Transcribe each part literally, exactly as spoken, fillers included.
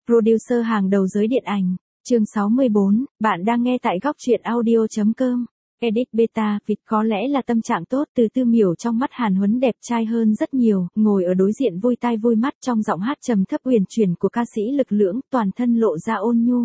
Producer hàng đầu giới điện ảnh. Chương sáu mươi bốn, bạn đang nghe tại góc truyện audio chấm com. Edit beta, vịt có lẽ là tâm trạng tốt, Từ Tư Miểu trong mắt Hàn Huấn đẹp trai hơn rất nhiều, ngồi ở đối diện vui tai vui mắt trong giọng hát trầm thấp uyển chuyển của ca sĩ lực lưỡng, toàn thân lộ ra ôn nhu.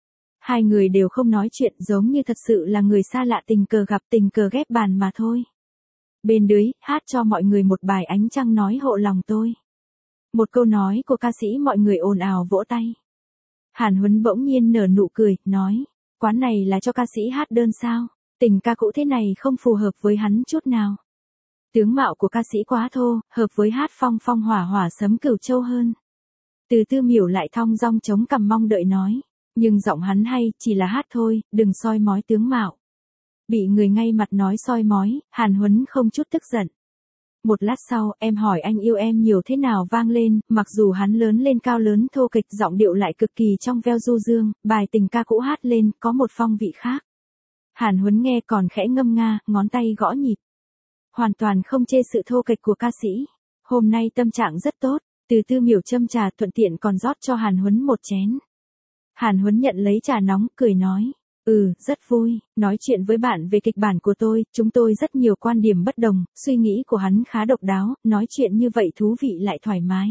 Hai người đều không nói chuyện, giống như thật sự là người xa lạ tình cờ gặp, tình cờ ghép bàn mà thôi. Bên dưới, hát cho mọi người một bài Ánh Trăng nói hộ lòng tôi. Một câu nói của ca sĩ mọi người ồn ào vỗ tay. Hàn Huấn bỗng nhiên nở nụ cười, nói, quán này là cho ca sĩ hát đơn sao, tình ca cũ thế này không phù hợp với hắn chút nào. Tướng mạo của ca sĩ quá thô, hợp với hát phong phong hỏa hỏa sấm Cửu Châu hơn. Từ Tư Miểu lại thong dong chống cằm mong đợi nói, nhưng giọng hắn hay, chỉ là hát thôi, đừng soi mói tướng mạo. Bị người ngay mặt nói soi mói, Hàn Huấn không chút tức giận. Một lát sau, em hỏi anh yêu em nhiều thế nào vang lên, mặc dù hắn lớn lên cao lớn thô kịch, giọng điệu lại cực kỳ trong veo du dương, bài tình ca cũ hát lên, có một phong vị khác. Hàn Huấn nghe còn khẽ ngâm nga, ngón tay gõ nhịp. Hoàn toàn không chê sự thô kịch của ca sĩ. Hôm nay tâm trạng rất tốt, Từ Tư Miểu châm trà thuận tiện còn rót cho Hàn Huấn một chén. Hàn Huấn nhận lấy trà nóng, cười nói. Ừ, rất vui, nói chuyện với bạn về kịch bản của tôi, chúng tôi rất nhiều quan điểm bất đồng, suy nghĩ của hắn khá độc đáo, nói chuyện như vậy thú vị lại thoải mái.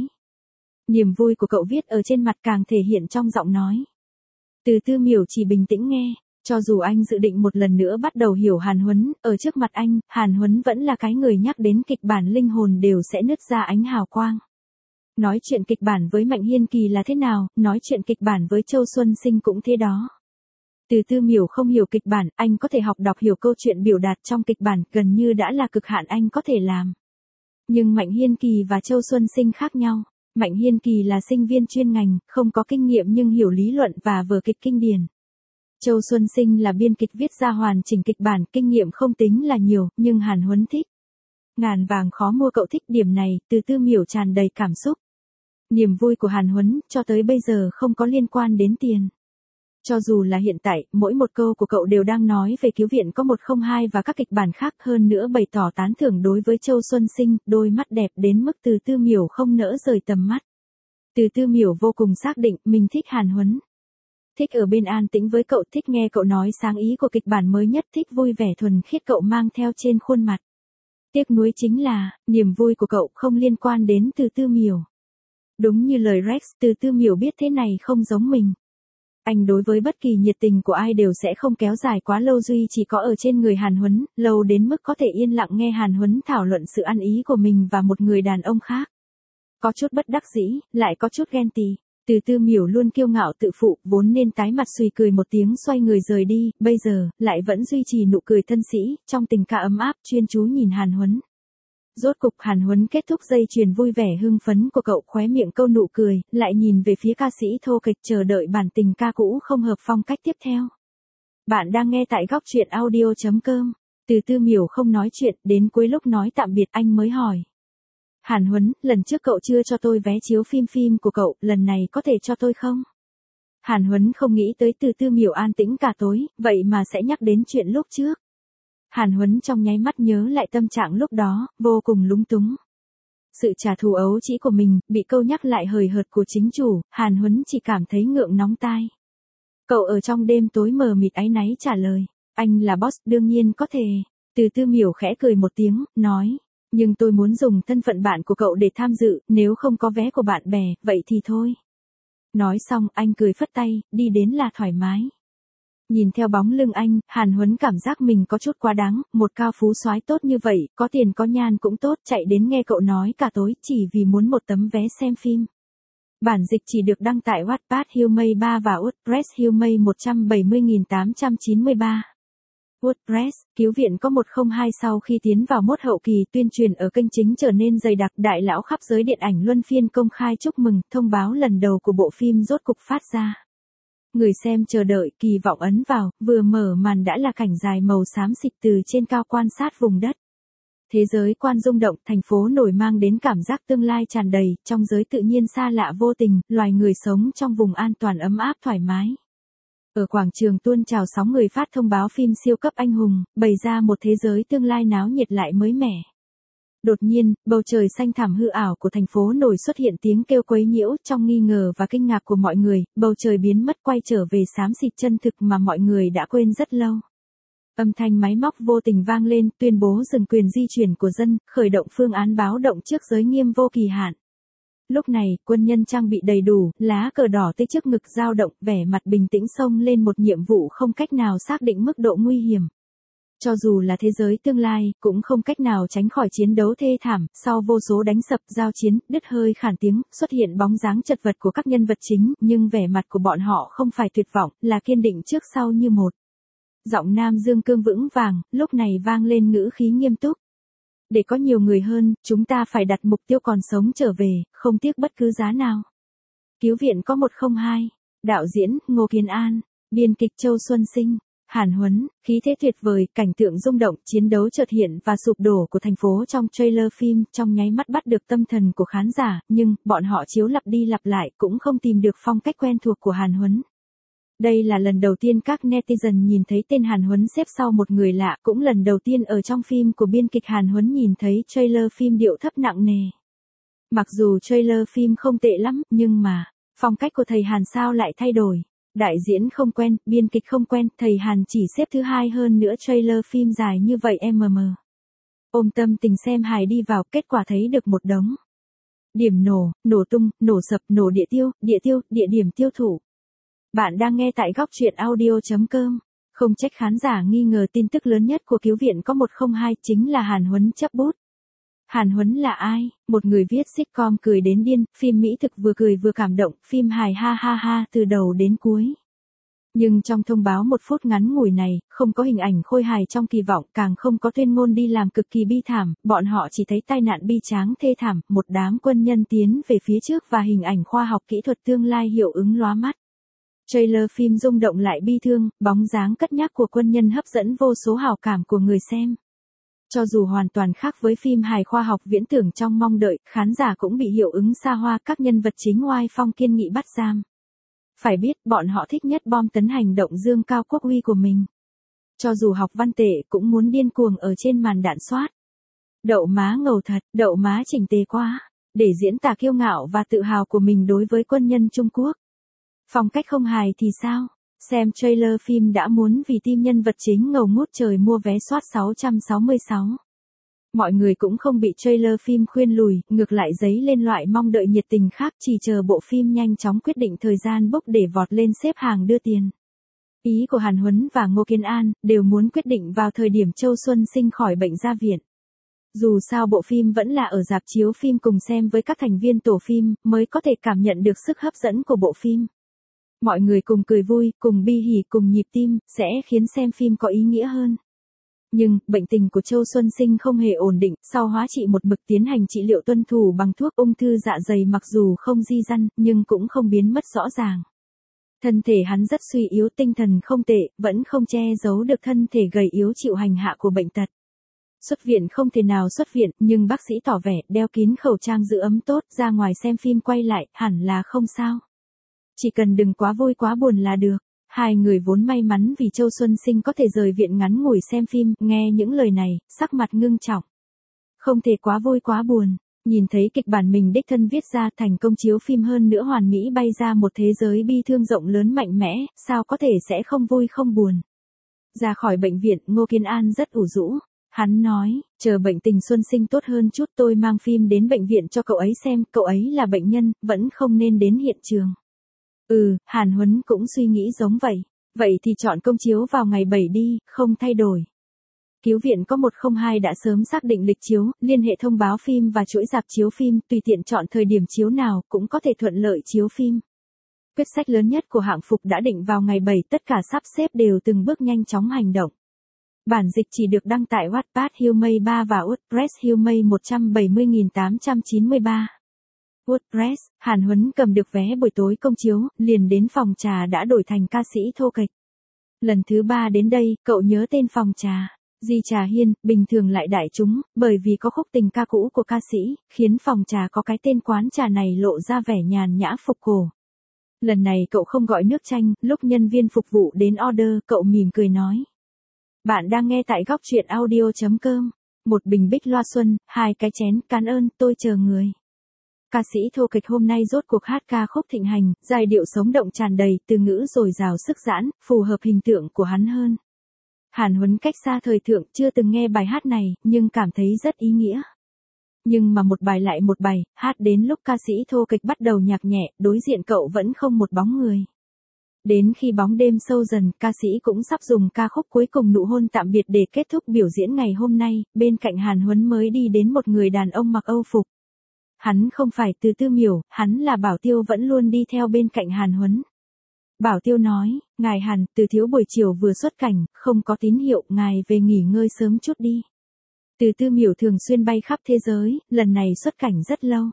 Niềm vui của cậu viết ở trên mặt càng thể hiện trong giọng nói. Từ Tư Miểu chỉ bình tĩnh nghe, cho dù anh dự định một lần nữa bắt đầu hiểu Hàn Huấn, ở trước mặt anh, Hàn Huấn vẫn là cái người nhắc đến kịch bản linh hồn đều sẽ nứt ra ánh hào quang. Nói chuyện kịch bản với Mạnh Hiên Kỳ là thế nào, nói chuyện kịch bản với Châu Xuân Sinh cũng thế đó. Từ Tư Miểu không hiểu kịch bản, anh có thể học đọc hiểu câu chuyện biểu đạt trong kịch bản, gần như đã là cực hạn anh có thể làm. Nhưng Mạnh Hiên Kỳ và Châu Xuân Sinh khác nhau. Mạnh Hiên Kỳ là sinh viên chuyên ngành, không có kinh nghiệm nhưng hiểu lý luận và vở kịch kinh điển. Châu Xuân Sinh là biên kịch viết ra hoàn chỉnh kịch bản, kinh nghiệm không tính là nhiều, nhưng Hàn Huấn thích. Ngàn vàng khó mua cậu thích điểm này, Từ Tư Miểu tràn đầy cảm xúc. Niềm vui của Hàn Huấn, cho tới bây giờ không có liên quan đến tiền. Cho dù là hiện tại, mỗi một câu của cậu đều đang nói về Cứu viện có một không hai và các kịch bản khác, hơn nữa bày tỏ tán thưởng đối với Châu Xuân Sinh, đôi mắt đẹp đến mức Từ Tư Miểu không nỡ rời tầm mắt. Từ Tư Miểu vô cùng xác định mình thích Hàn Huấn. Thích ở bên an tĩnh với cậu, thích nghe cậu nói sáng ý của kịch bản mới nhất, thích vui vẻ thuần khiết cậu mang theo trên khuôn mặt. Tiếc nuối chính là, niềm vui của cậu không liên quan đến Từ Tư Miểu. Đúng như lời Rex, Từ Tư Miểu biết thế này không giống mình. Anh đối với bất kỳ nhiệt tình của ai đều sẽ không kéo dài quá lâu, duy chỉ có ở trên người Hàn Huấn, lâu đến mức có thể yên lặng nghe Hàn Huấn thảo luận sự ăn ý của mình và một người đàn ông khác. Có chút bất đắc dĩ, lại có chút ghen tị. Từ Tư Miểu luôn kiêu ngạo tự phụ, vốn nên tái mặt xùy cười một tiếng xoay người rời đi, bây giờ, lại vẫn duy trì nụ cười thân sĩ, trong tình ca ấm áp, chuyên chú nhìn Hàn Huấn. Rốt cục Hàn Huấn kết thúc dây chuyền vui vẻ hưng phấn của cậu, khóe miệng câu nụ cười, lại nhìn về phía ca sĩ thô kịch chờ đợi bản tình ca cũ không hợp phong cách tiếp theo. Bạn đang nghe tại góc truyện audio chấm com. Từ Tư Miểu không nói chuyện, đến cuối lúc nói tạm biệt anh mới hỏi. Hàn Huấn, lần trước cậu chưa cho tôi vé chiếu phim phim của cậu, lần này có thể cho tôi không? Hàn Huấn không nghĩ tới Từ Tư Miểu an tĩnh cả tối, vậy mà sẽ nhắc đến chuyện lúc trước. Hàn Huấn trong nháy mắt nhớ lại tâm trạng lúc đó, vô cùng lúng túng. Sự trả thù ấu trĩ của mình, bị câu nhắc lại hời hợt của chính chủ, Hàn Huấn chỉ cảm thấy ngượng nóng tai. Cậu ở trong đêm tối mờ mịt áy náy trả lời, anh là boss, đương nhiên có thể. Từ Tư Miểu khẽ cười một tiếng, nói, nhưng tôi muốn dùng thân phận bạn của cậu để tham dự, nếu không có vé của bạn bè, vậy thì thôi. Nói xong, anh cười phất tay, đi đến là thoải mái. Nhìn theo bóng lưng anh, Hàn Huấn cảm giác mình có chút quá đáng, một cao phú soái tốt như vậy, có tiền có nhan cũng tốt, chạy đến nghe cậu nói cả tối, chỉ vì muốn một tấm vé xem phim. Bản dịch chỉ được đăng tại Wattpad Humay ba và WordPress Humay một trăm bảy mươi nghìn tám trăm chín mươi ba. WordPress, Cứu viện có một không hai sau khi tiến vào mốt hậu kỳ, tuyên truyền ở kênh chính trở nên dày đặc, đại lão khắp giới điện ảnh luân phiên công khai chúc mừng, thông báo lần đầu của bộ phim rốt cục phát ra. Người xem chờ đợi, kỳ vọng ấn vào, vừa mở màn đã là cảnh dài màu xám xịt từ trên cao quan sát vùng đất. Thế giới quan rung động, thành phố nổi mang đến cảm giác tương lai tràn đầy, trong giới tự nhiên xa lạ vô tình, loài người sống trong vùng an toàn ấm áp thoải mái. Ở quảng trường tuôn trào sóng người phát thông báo phim siêu cấp anh hùng, bày ra một thế giới tương lai náo nhiệt lại mới mẻ. Đột nhiên, bầu trời xanh thẳm hư ảo của thành phố nổi xuất hiện tiếng kêu quấy nhiễu, trong nghi ngờ và kinh ngạc của mọi người, bầu trời biến mất quay trở về xám xịt chân thực mà mọi người đã quên rất lâu. Âm thanh máy móc vô tình vang lên, tuyên bố dừng quyền di chuyển của dân, khởi động phương án báo động trước giới nghiêm vô kỳ hạn. Lúc này, quân nhân trang bị đầy đủ, lá cờ đỏ tê trước ngực dao động, vẻ mặt bình tĩnh xông lên một nhiệm vụ không cách nào xác định mức độ nguy hiểm. Cho dù là thế giới tương lai, cũng không cách nào tránh khỏi chiến đấu thê thảm, sau vô số đánh sập, giao chiến, đứt hơi khản tiếng, xuất hiện bóng dáng chật vật của các nhân vật chính, nhưng vẻ mặt của bọn họ không phải tuyệt vọng, là kiên định trước sau như một. Giọng Nam Dương Cương vững vàng, lúc này vang lên ngữ khí nghiêm túc. Để có nhiều người hơn, chúng ta phải đặt mục tiêu còn sống trở về, không tiếc bất cứ giá nào. Cứu viện có một không hai. Đạo diễn, Ngô Kiến An. Biên kịch Châu Xuân Sinh. Hàn Huấn, khí thế tuyệt vời, cảnh tượng rung động, chiến đấu chợt hiện và sụp đổ của thành phố trong trailer phim trong nháy mắt bắt được tâm thần của khán giả, nhưng, bọn họ chiếu lặp đi lặp lại cũng không tìm được phong cách quen thuộc của Hàn Huấn. Đây là lần đầu tiên các netizen nhìn thấy tên Hàn Huấn xếp sau một người lạ, cũng lần đầu tiên ở trong phim của biên kịch Hàn Huấn nhìn thấy trailer phim điệu thấp nặng nề. Mặc dù trailer phim không tệ lắm, nhưng mà, phong cách của thầy Hàn sao lại thay đổi. Đại diễn không quen, biên kịch không quen, thầy Hàn chỉ xếp thứ hai hơn nữa trailer phim dài như vậy mm. Ôm tâm tình xem hài đi vào, kết quả thấy được một đống điểm nổ, nổ tung, nổ sập, nổ địa tiêu, địa tiêu, địa điểm tiêu thụ. Bạn đang nghe tại góc truyện audio chấm com. Không trách khán giả nghi ngờ tin tức lớn nhất của cứu viện có một không hai chính là Hàn Huấn chấp bút. Hàn Huấn là ai? Một người viết sitcom cười đến điên, phim mỹ thực vừa cười vừa cảm động, phim hài ha ha ha từ đầu đến cuối. Nhưng trong thông báo một phút ngắn ngủi này, không có hình ảnh khôi hài trong kỳ vọng, càng không có tuyên ngôn đi làm cực kỳ bi thảm, bọn họ chỉ thấy tai nạn bi tráng thê thảm, một đám quân nhân tiến về phía trước và hình ảnh khoa học kỹ thuật tương lai hiệu ứng lóa mắt. Trailer phim rung động lại bi thương, bóng dáng cất nhắc của quân nhân hấp dẫn vô số hào cảm của người xem. Cho dù hoàn toàn khác với phim hài khoa học viễn tưởng trong mong đợi, khán giả cũng bị hiệu ứng xa hoa, các nhân vật chính oai phong kiên nghị bắt giam. Phải biết, bọn họ thích nhất bom tấn hành động dương cao quốc uy của mình. Cho dù học văn tệ cũng muốn điên cuồng ở trên màn đạn soát. Đậu má ngầu thật, đậu má chỉnh tề quá, để diễn tả kiêu ngạo và tự hào của mình đối với quân nhân Trung Quốc. Phong cách không hài thì sao? Xem trailer phim đã muốn vì tim nhân vật chính ngầu ngút trời mua vé soát sáu trăm sáu mươi sáu. Mọi người cũng không bị trailer phim khuyên lùi, ngược lại dấy lên loại mong đợi nhiệt tình khác, chỉ chờ bộ phim nhanh chóng quyết định thời gian book để vọt lên xếp hàng đưa tiền. Ý của Hàn Huấn và Ngô Kiến An đều muốn quyết định vào thời điểm Châu Xuân Sinh khỏi bệnh ra viện. Dù sao bộ phim vẫn là ở rạp chiếu phim cùng xem với các thành viên tổ phim, mới có thể cảm nhận được sức hấp dẫn của bộ phim. Mọi người cùng cười vui, cùng bi hỉ, cùng nhịp tim, sẽ khiến xem phim có ý nghĩa hơn. Nhưng, bệnh tình của Châu Xuân Sinh không hề ổn định, sau hóa trị một mực tiến hành trị liệu tuân thủ bằng thuốc ung thư dạ dày, mặc dù không di căn, nhưng cũng không biến mất rõ ràng. Thân thể hắn rất suy yếu, tinh thần không tệ, vẫn không che giấu được thân thể gầy yếu chịu hành hạ của bệnh tật. Xuất viện không thể nào xuất viện, nhưng bác sĩ tỏ vẻ đeo kín khẩu trang giữ ấm tốt, ra ngoài xem phim quay lại, hẳn là không sao. Chỉ cần đừng quá vui quá buồn là được. Hai người vốn may mắn vì Châu Xuân Sinh có thể rời viện ngắn ngủi xem phim, nghe những lời này, sắc mặt ngưng trọng. Không thể quá vui quá buồn, nhìn thấy kịch bản mình đích thân viết ra thành công chiếu phim hơn nữa hoàn mỹ bay ra một thế giới bi thương rộng lớn mạnh mẽ, sao có thể sẽ không vui không buồn. Ra khỏi bệnh viện, Ngô Kiến An rất ủ rũ. Hắn nói, chờ bệnh tình Xuân Sinh tốt hơn chút tôi mang phim đến bệnh viện cho cậu ấy xem, cậu ấy là bệnh nhân, vẫn không nên đến hiện trường. Ừ, Hàn Huấn cũng suy nghĩ giống vậy. Vậy thì chọn công chiếu vào ngày bảy đi, không thay đổi. Cứu viện có một không hai đã sớm xác định lịch chiếu, liên hệ thông báo phim và chuỗi rạp chiếu phim, tùy tiện chọn thời điểm chiếu nào cũng có thể thuận lợi chiếu phim. Quyết sách lớn nhất của hạng mục đã định vào ngày bảy, tất cả sắp xếp đều từng bước nhanh chóng hành động. Bản dịch chỉ được đăng tại Wattpad Humay ba và WordPress Humay một trăm bảy mươi nghìn tám trăm chín mươi ba. WordPress, Hàn Huấn cầm được vé buổi tối công chiếu, liền đến phòng trà đã đổi thành ca sĩ thô kệch. Lần thứ ba đến đây, cậu nhớ tên phòng trà. Di Trà Hiên, bình thường lại đại chúng, bởi vì có khúc tình ca cũ của ca sĩ, khiến phòng trà có cái tên quán trà này lộ ra vẻ nhàn nhã phục cổ. Lần này cậu không gọi nước chanh, lúc nhân viên phục vụ đến order, cậu mỉm cười nói. Bạn đang nghe tại góc truyện audio chấm com. Một bình bích loa xuân, hai cái chén, cảm ơn, tôi chờ người. Ca sĩ thô kịch hôm nay rốt cuộc hát ca khúc thịnh hành, giai điệu sống động tràn đầy, từ ngữ dồi dào sức giãn, phù hợp hình tượng của hắn hơn. Hàn Huấn cách xa thời thượng, chưa từng nghe bài hát này, nhưng cảm thấy rất ý nghĩa. Nhưng mà một bài lại một bài, hát đến lúc ca sĩ thô kịch bắt đầu nhạc nhẹ, đối diện cậu vẫn không một bóng người. Đến khi bóng đêm sâu dần, ca sĩ cũng sắp dùng ca khúc cuối cùng nụ hôn tạm biệt để kết thúc biểu diễn ngày hôm nay, bên cạnh Hàn Huấn mới đi đến một người đàn ông mặc Âu phục. Hắn không phải Từ Tư Miểu, hắn là Bảo Tiêu vẫn luôn đi theo bên cạnh Hàn Huấn. Bảo Tiêu nói, ngài Hàn, Từ thiếu buổi chiều vừa xuất cảnh, không có tín hiệu, ngài về nghỉ ngơi sớm chút đi. Từ Tư Miểu thường xuyên bay khắp thế giới, lần này xuất cảnh rất lâu.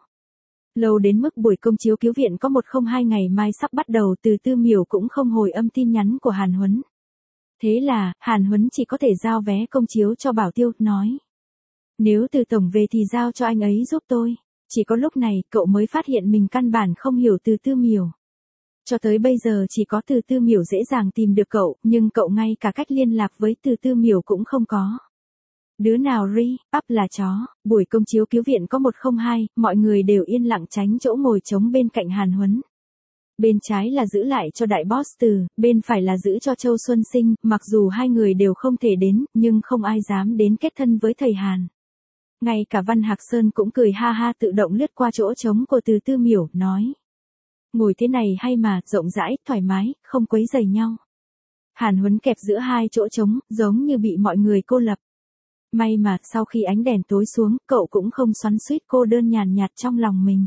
Lâu đến mức buổi công chiếu cứu viện có một không hai ngày mai sắp bắt đầu, Từ Tư Miểu cũng không hồi âm tin nhắn của Hàn Huấn. Thế là, Hàn Huấn chỉ có thể giao vé công chiếu cho Bảo Tiêu, nói. Nếu Từ tổng về thì giao cho anh ấy giúp tôi. Chỉ có lúc này, cậu mới phát hiện mình căn bản không hiểu Từ Tư Miểu. Cho tới bây giờ chỉ có Từ Tư Miểu dễ dàng tìm được cậu, nhưng cậu ngay cả cách liên lạc với Từ Tư Miểu cũng không có. Đứa nào ri, up là chó, buổi công chiếu cứu viện có một không hai, mọi người đều yên lặng tránh chỗ ngồi trống bên cạnh Hàn Huấn. Bên trái là giữ lại cho đại boss Từ, bên phải là giữ cho Châu Xuân Sinh, mặc dù hai người đều không thể đến, nhưng không ai dám đến kết thân với thầy Hàn. Ngay cả Văn Hạc Sơn cũng cười ha ha tự động lướt qua chỗ trống của Từ Tư Miểu, nói. Ngồi thế này hay mà, rộng rãi, thoải mái, không quấy rầy nhau. Hàn Huấn kẹp giữa hai chỗ trống, giống như bị mọi người cô lập. May mà, sau khi ánh đèn tối xuống, cậu cũng không xoắn xuýt cô đơn nhàn nhạt trong lòng mình.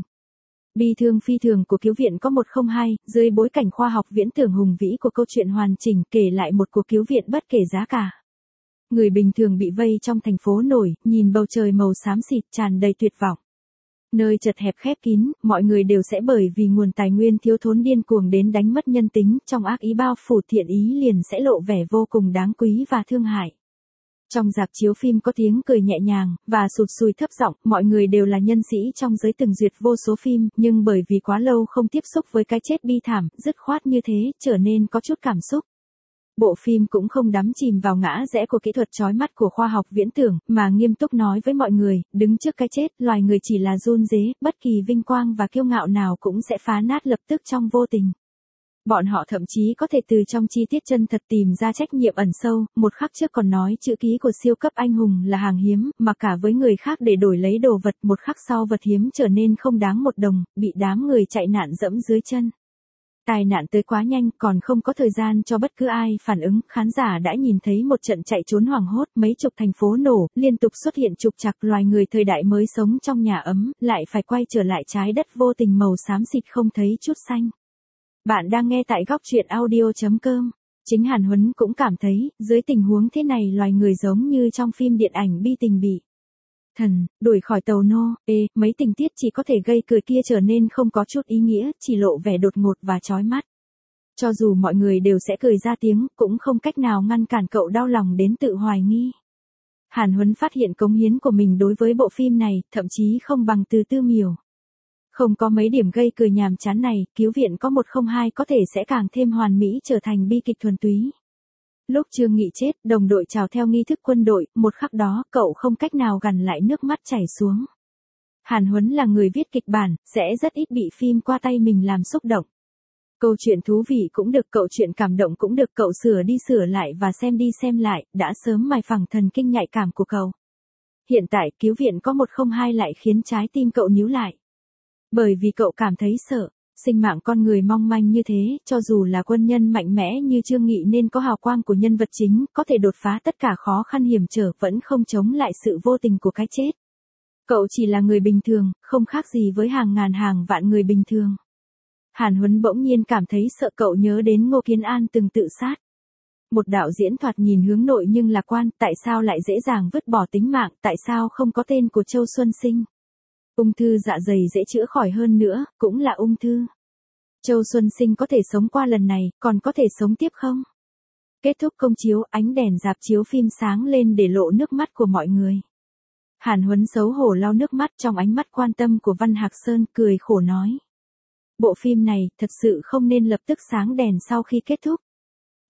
Bi thương phi thường của cứu viện có một không hai, dưới bối cảnh khoa học viễn tưởng hùng vĩ của câu chuyện hoàn chỉnh kể lại một cuộc cứu viện bất kể giá cả. Người bình thường bị vây trong thành phố nổi, nhìn bầu trời màu xám xịt tràn đầy tuyệt vọng. Nơi chật hẹp khép kín, mọi người đều sẽ bởi vì nguồn tài nguyên thiếu thốn điên cuồng đến đánh mất nhân tính, trong ác ý bao phủ thiện ý liền sẽ lộ vẻ vô cùng đáng quý và thương hại. Trong rạp chiếu phim có tiếng cười nhẹ nhàng, và sụt sùi thấp giọng, mọi người đều là nhân sĩ trong giới từng duyệt vô số phim, nhưng bởi vì quá lâu không tiếp xúc với cái chết bi thảm, dứt khoát như thế, trở nên có chút cảm xúc. Bộ phim cũng không đắm chìm vào ngã rẽ của kỹ thuật chói mắt của khoa học viễn tưởng, mà nghiêm túc nói với mọi người, đứng trước cái chết, loài người chỉ là run rế, bất kỳ vinh quang và kiêu ngạo nào cũng sẽ phá nát lập tức trong vô tình. Bọn họ thậm chí có thể từ trong chi tiết chân thật tìm ra trách nhiệm ẩn sâu, một khắc trước còn nói chữ ký của siêu cấp anh hùng là hàng hiếm, mà cả với người khác để đổi lấy đồ vật, một khắc sau vật hiếm trở nên không đáng một đồng, bị đám người chạy nạn dẫm dưới chân. Tai nạn tới quá nhanh, còn không có thời gian cho bất cứ ai phản ứng, khán giả đã nhìn thấy một trận chạy trốn hoảng hốt, mấy chục thành phố nổ, liên tục xuất hiện trục trặc, loài người thời đại mới sống trong nhà ấm, lại phải quay trở lại trái đất vô tình màu xám xịt không thấy chút xanh. Bạn đang nghe tại góc truyện audio chấm com. Chính Hàn Huấn cũng cảm thấy, dưới tình huống thế này loài người giống như trong phim điện ảnh bi tình bị thần, đuổi khỏi tàu nô, ê, mấy tình tiết chỉ có thể gây cười kia trở nên không có chút ý nghĩa, chỉ lộ vẻ đột ngột và chói mắt. Cho dù mọi người đều sẽ cười ra tiếng, cũng không cách nào ngăn cản cậu đau lòng đến tự hoài nghi. Hàn Huấn phát hiện cống hiến của mình đối với bộ phim này, thậm chí không bằng Từ Tư Miểu. Không có mấy điểm gây cười nhàm chán này, cứu viện có một không hai có thể sẽ càng thêm hoàn mỹ trở thành bi kịch thuần túy. Lúc Trương Nghị chết, đồng đội chào theo nghi thức quân đội, một khắc đó, cậu không cách nào gằn lại nước mắt chảy xuống. Hàn Huấn là người viết kịch bản, sẽ rất ít bị phim qua tay mình làm xúc động. Câu chuyện thú vị cũng được, cậu chuyện cảm động cũng được, cậu sửa đi sửa lại và xem đi xem lại, đã sớm mài phẳng thần kinh nhạy cảm của cậu. Hiện tại, cứu viện có một không hai lại khiến trái tim cậu nhíu lại. Bởi vì cậu cảm thấy sợ. Sinh mạng con người mong manh như thế, cho dù là quân nhân mạnh mẽ như Trương Nghị nên có hào quang của nhân vật chính, có thể đột phá tất cả khó khăn hiểm trở, vẫn không chống lại sự vô tình của cái chết. Cậu chỉ là người bình thường, không khác gì với hàng ngàn hàng vạn người bình thường. Hàn Huấn bỗng nhiên cảm thấy sợ, cậu nhớ đến Ngô Kiến An từng tự sát. Một đạo diễn thoạt nhìn hướng nội nhưng lạc quan, tại sao lại dễ dàng vứt bỏ tính mạng, tại sao không có tên của Châu Xuân Sinh. Ung thư dạ dày dễ chữa khỏi hơn nữa, cũng là ung thư. Châu Xuân Sinh có thể sống qua lần này, còn có thể sống tiếp không? Kết thúc công chiếu, ánh đèn rạp chiếu phim sáng lên để lộ nước mắt của mọi người. Hàn Huấn xấu hổ lau nước mắt, trong ánh mắt quan tâm của Văn Hạc Sơn, cười khổ nói. Bộ phim này, thật sự không nên lập tức sáng đèn sau khi kết thúc.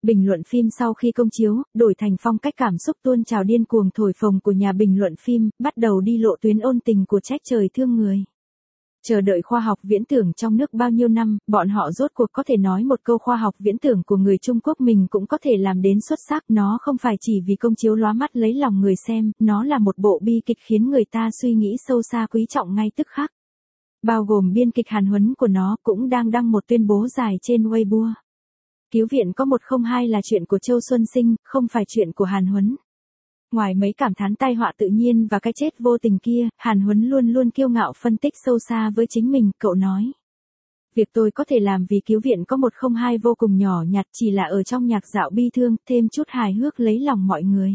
Bình luận phim sau khi công chiếu, đổi thành phong cách cảm xúc tuôn trào điên cuồng thổi phồng của nhà bình luận phim, bắt đầu đi lộ tuyến ôn tình của trách trời thương người. Chờ đợi khoa học viễn tưởng trong nước bao nhiêu năm, bọn họ rốt cuộc có thể nói một câu khoa học viễn tưởng của người Trung Quốc mình cũng có thể làm đến xuất sắc. Nó không phải chỉ vì công chiếu lóa mắt lấy lòng người xem, nó là một bộ bi kịch khiến người ta suy nghĩ sâu xa quý trọng ngay tức khắc. Bao gồm biên kịch Hàn Huấn của nó cũng đang đăng một tuyên bố dài trên Weibo. Cứu viện có một không hai là chuyện của Châu Xuân Sinh, không phải chuyện của Hàn Huấn. Ngoài mấy cảm thán tai họa tự nhiên và cái chết vô tình kia, Hàn Huấn luôn luôn kiêu ngạo phân tích sâu xa với chính mình, cậu nói. Việc tôi có thể làm vì cứu viện có một không hai vô cùng nhỏ nhặt, chỉ là ở trong nhạc dạo bi thương, thêm chút hài hước lấy lòng mọi người.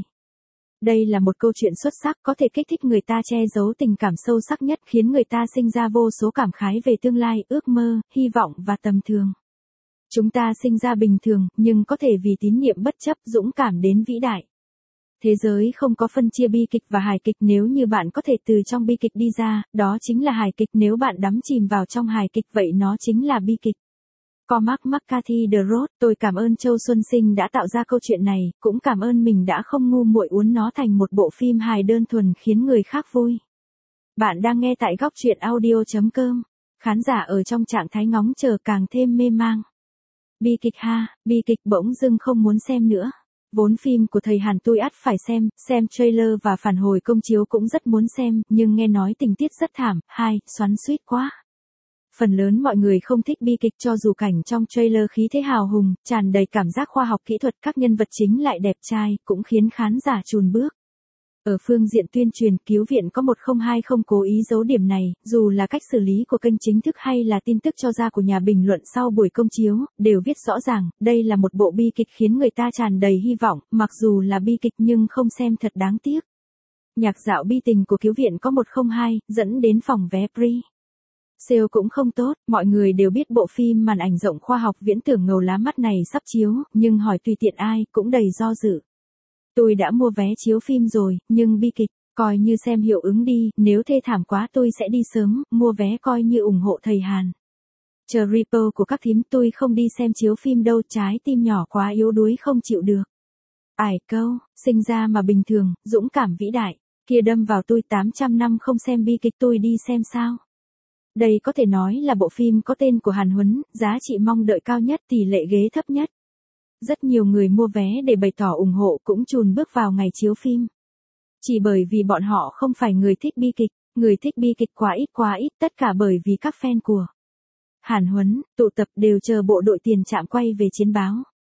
Đây là một câu chuyện xuất sắc có thể kích thích người ta che giấu tình cảm sâu sắc nhất, khiến người ta sinh ra vô số cảm khái về tương lai, ước mơ, hy vọng và tầm thường. Chúng ta sinh ra bình thường, nhưng có thể vì tín nhiệm bất chấp, dũng cảm đến vĩ đại. Thế giới không có phân chia bi kịch và hài kịch, nếu như bạn có thể từ trong bi kịch đi ra, đó chính là hài kịch, nếu bạn đắm chìm vào trong hài kịch vậy nó chính là bi kịch. Cormac McCarthy The Road, tôi cảm ơn Châu Xuân Sinh đã tạo ra câu chuyện này, cũng cảm ơn mình đã không ngu muội uốn nó thành một bộ phim hài đơn thuần khiến người khác vui. Bạn đang nghe tại góc truyện audio chấm com. Khán giả ở trong trạng thái ngóng chờ càng thêm mê mang. Bi kịch ha, bi kịch bỗng dưng không muốn xem nữa. Vốn phim của thầy Hàn tôi ắt phải xem, xem trailer và phản hồi công chiếu cũng rất muốn xem, nhưng nghe nói tình tiết rất thảm, hai, xoắn xuýt quá. Phần lớn mọi người không thích bi kịch cho dù cảnh trong trailer khí thế hào hùng, tràn đầy cảm giác khoa học kỹ thuật, các nhân vật chính lại đẹp trai, cũng khiến khán giả chùn bước. Ở phương diện tuyên truyền, cứu viện có một không hai không cố ý giấu điểm này, dù là cách xử lý của kênh chính thức hay là tin tức cho ra của nhà bình luận sau buổi công chiếu, đều viết rõ ràng, đây là một bộ bi kịch khiến người ta tràn đầy hy vọng, mặc dù là bi kịch nhưng không xem thật đáng tiếc. Nhạc dạo bi tình của cứu viện có một không hai, dẫn đến phòng vé pre. Sale cũng không tốt, mọi người đều biết bộ phim màn ảnh rộng khoa học viễn tưởng ngầu lá mắt này sắp chiếu, nhưng hỏi tùy tiện ai, cũng đầy do dự. Tôi đã mua vé chiếu phim rồi, nhưng bi kịch, coi như xem hiệu ứng đi, nếu thê thảm quá tôi sẽ đi sớm, mua vé coi như ủng hộ thầy Hàn. Chờ Reaper của các thím, tôi không đi xem chiếu phim đâu, trái tim nhỏ quá yếu đuối không chịu được. Ải câu, sinh ra mà bình thường, dũng cảm vĩ đại, kia đâm vào tôi tám trăm năm không xem bi kịch tôi đi xem sao. Đây có thể nói là bộ phim có tên của Hàn Huấn, giá trị mong đợi cao nhất, tỷ lệ ghế thấp nhất. Rất nhiều người mua vé để bày tỏ ủng hộ cũng chùn bước vào ngày chiếu phim. Chỉ bởi vì bọn họ không phải người thích bi kịch, người thích bi kịch quá ít quá ít, tất cả bởi vì các fan của Hàn Huấn, tụ tập đều chờ bộ đội tiền trạm quay về chiến báo.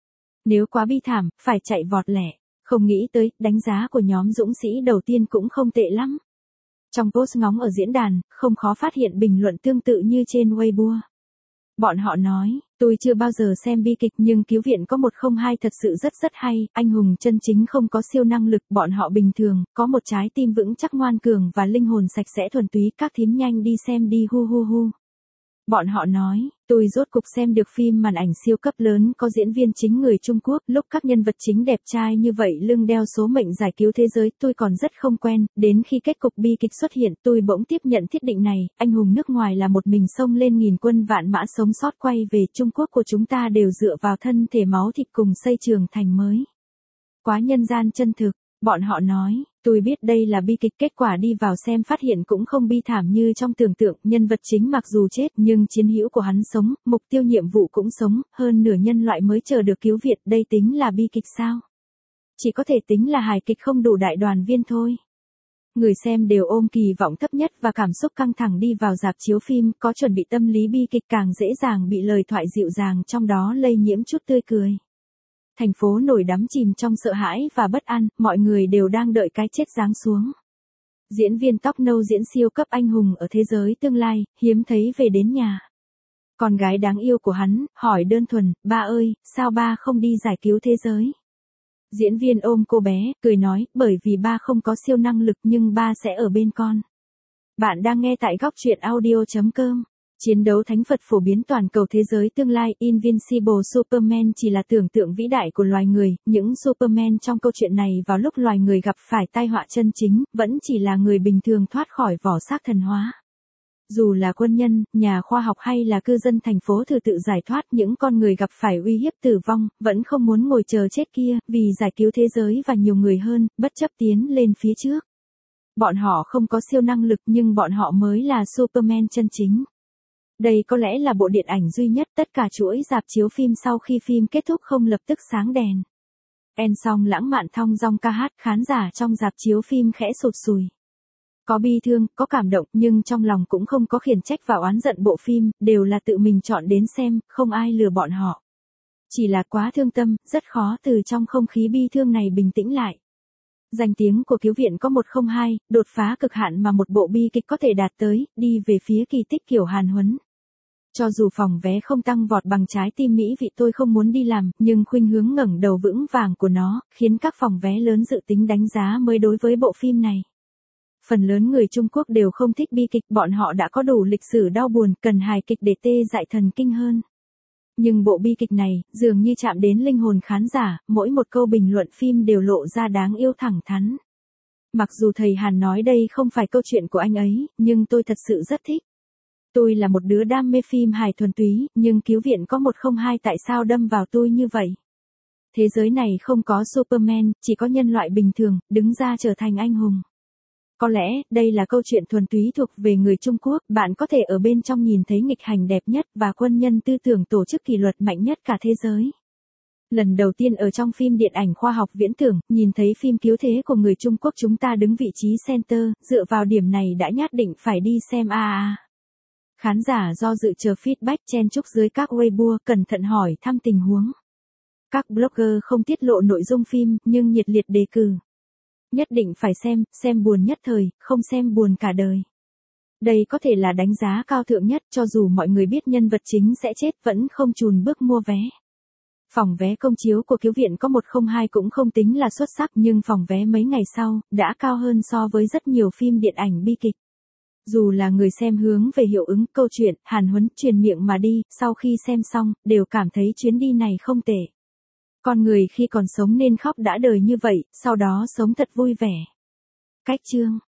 Nếu quá bi thảm, phải chạy vọt lẻ, không nghĩ tới, đánh giá của nhóm dũng sĩ đầu tiên cũng không tệ lắm. Trong post ngóng ở diễn đàn, không khó phát hiện bình luận tương tự như trên Weibo. Bọn họ nói, tôi chưa bao giờ xem bi kịch nhưng cứu viện có một không hai thật sự rất rất hay, anh hùng chân chính không có siêu năng lực, bọn họ bình thường, có một trái tim vững chắc ngoan cường và linh hồn sạch sẽ thuần túy, các thím nhanh đi xem đi hu hu hu. Bọn họ nói, tôi rốt cục xem được phim màn ảnh siêu cấp lớn có diễn viên chính người Trung Quốc, lúc các nhân vật chính đẹp trai như vậy lưng đeo số mệnh giải cứu thế giới, tôi còn rất không quen, đến khi kết cục bi kịch xuất hiện, tôi bỗng tiếp nhận thiết định này, anh hùng nước ngoài là một mình xông lên nghìn quân vạn mã sống sót quay về Trung Quốc của chúng ta đều dựa vào thân thể máu thịt cùng xây trường thành mới. Quá nhân gian chân thực. Bọn họ nói, tôi biết đây là bi kịch, kết quả đi vào xem phát hiện cũng không bi thảm như trong tưởng tượng, nhân vật chính mặc dù chết nhưng chiến hữu của hắn sống, mục tiêu nhiệm vụ cũng sống, hơn nửa nhân loại mới chờ được cứu viện, đây tính là bi kịch sao? Chỉ có thể tính là hài kịch không đủ đại đoàn viên thôi. Người xem đều ôm kỳ vọng thấp nhất và cảm xúc căng thẳng đi vào rạp chiếu phim, có chuẩn bị tâm lý bi kịch càng dễ dàng bị lời thoại dịu dàng trong đó lây nhiễm chút tươi cười. Thành phố nổi đắm chìm trong sợ hãi và bất an, mọi người đều đang đợi cái chết giáng xuống. Diễn viên tóc nâu diễn siêu cấp anh hùng ở thế giới tương lai, hiếm thấy về đến nhà. Con gái đáng yêu của hắn, hỏi đơn thuần, ba ơi, sao ba không đi giải cứu thế giới? Diễn viên ôm cô bé, cười nói, bởi vì ba không có siêu năng lực nhưng ba sẽ ở bên con. Bạn đang nghe tại góc truyện audio chấm com. Chiến đấu thánh Phật phổ biến toàn cầu thế giới tương lai, Invincible Superman chỉ là tưởng tượng vĩ đại của loài người, những Superman trong câu chuyện này vào lúc loài người gặp phải tai họa chân chính, vẫn chỉ là người bình thường thoát khỏi vỏ xác thần hóa. Dù là quân nhân, nhà khoa học hay là cư dân thành phố thử tự giải thoát những con người gặp phải uy hiếp tử vong, vẫn không muốn ngồi chờ chết kia, vì giải cứu thế giới và nhiều người hơn, bất chấp tiến lên phía trước. Bọn họ không có siêu năng lực nhưng bọn họ mới là Superman chân chính. Đây có lẽ là bộ điện ảnh duy nhất tất cả chuỗi rạp chiếu phim sau khi phim kết thúc không lập tức sáng đèn. En song lãng mạn thong dong ca hát, khán giả trong rạp chiếu phim khẽ sụt sùi. Có bi thương, có cảm động nhưng trong lòng cũng không có khiển trách và oán giận bộ phim, đều là tự mình chọn đến xem, không ai lừa bọn họ. Chỉ là quá thương tâm, rất khó từ trong không khí bi thương này bình tĩnh lại. Danh tiếng của Cứu viện có một không hai, đột phá cực hạn mà một bộ bi kịch có thể đạt tới, đi về phía kỳ tích kiểu Hàn Huấn. Cho dù phòng vé không tăng vọt bằng Trái tim Mỹ vị tôi không muốn đi làm, nhưng khuynh hướng ngẩng đầu vững vàng của nó, khiến các phòng vé lớn dự tính đánh giá mới đối với bộ phim này. Phần lớn người Trung Quốc đều không thích bi kịch, bọn họ đã có đủ lịch sử đau buồn, cần hài kịch để tê dại thần kinh hơn. Nhưng bộ bi kịch này, dường như chạm đến linh hồn khán giả, mỗi một câu bình luận phim đều lộ ra đáng yêu thẳng thắn. Mặc dù thầy Hàn nói đây không phải câu chuyện của anh ấy, nhưng tôi thật sự rất thích. Tôi là một đứa đam mê phim hài thuần túy, nhưng Cứu viện có một không hai tại sao đâm vào tôi như vậy? Thế giới này không có Superman, chỉ có nhân loại bình thường, đứng ra trở thành anh hùng. Có lẽ, đây là câu chuyện thuần túy thuộc về người Trung Quốc, bạn có thể ở bên trong nhìn thấy nghịch hành đẹp nhất và quân nhân tư tưởng tổ chức kỷ luật mạnh nhất cả thế giới. Lần đầu tiên ở trong phim điện ảnh khoa học viễn tưởng, nhìn thấy phim cứu thế của người Trung Quốc chúng ta đứng vị trí center, dựa vào điểm này đã nhất định phải đi xem a a. Khán giả do dự chờ feedback chen chúc dưới các Weibo, cẩn thận hỏi thăm tình huống. Các blogger không tiết lộ nội dung phim, nhưng nhiệt liệt đề cử. Nhất định phải xem, xem buồn nhất thời, không xem buồn cả đời. Đây có thể là đánh giá cao thượng nhất cho dù mọi người biết nhân vật chính sẽ chết vẫn không chùn bước mua vé. Phòng vé công chiếu của Cứu viện có một không hai cũng không tính là xuất sắc nhưng phòng vé mấy ngày sau, đã cao hơn so với rất nhiều phim điện ảnh bi kịch. Dù là người xem hướng về hiệu ứng, câu chuyện, Hàn Huấn, truyền miệng mà đi, sau khi xem xong, đều cảm thấy chuyến đi này không tệ. Con người khi còn sống nên khóc đã đời như vậy, sau đó sống thật vui vẻ. Cách chương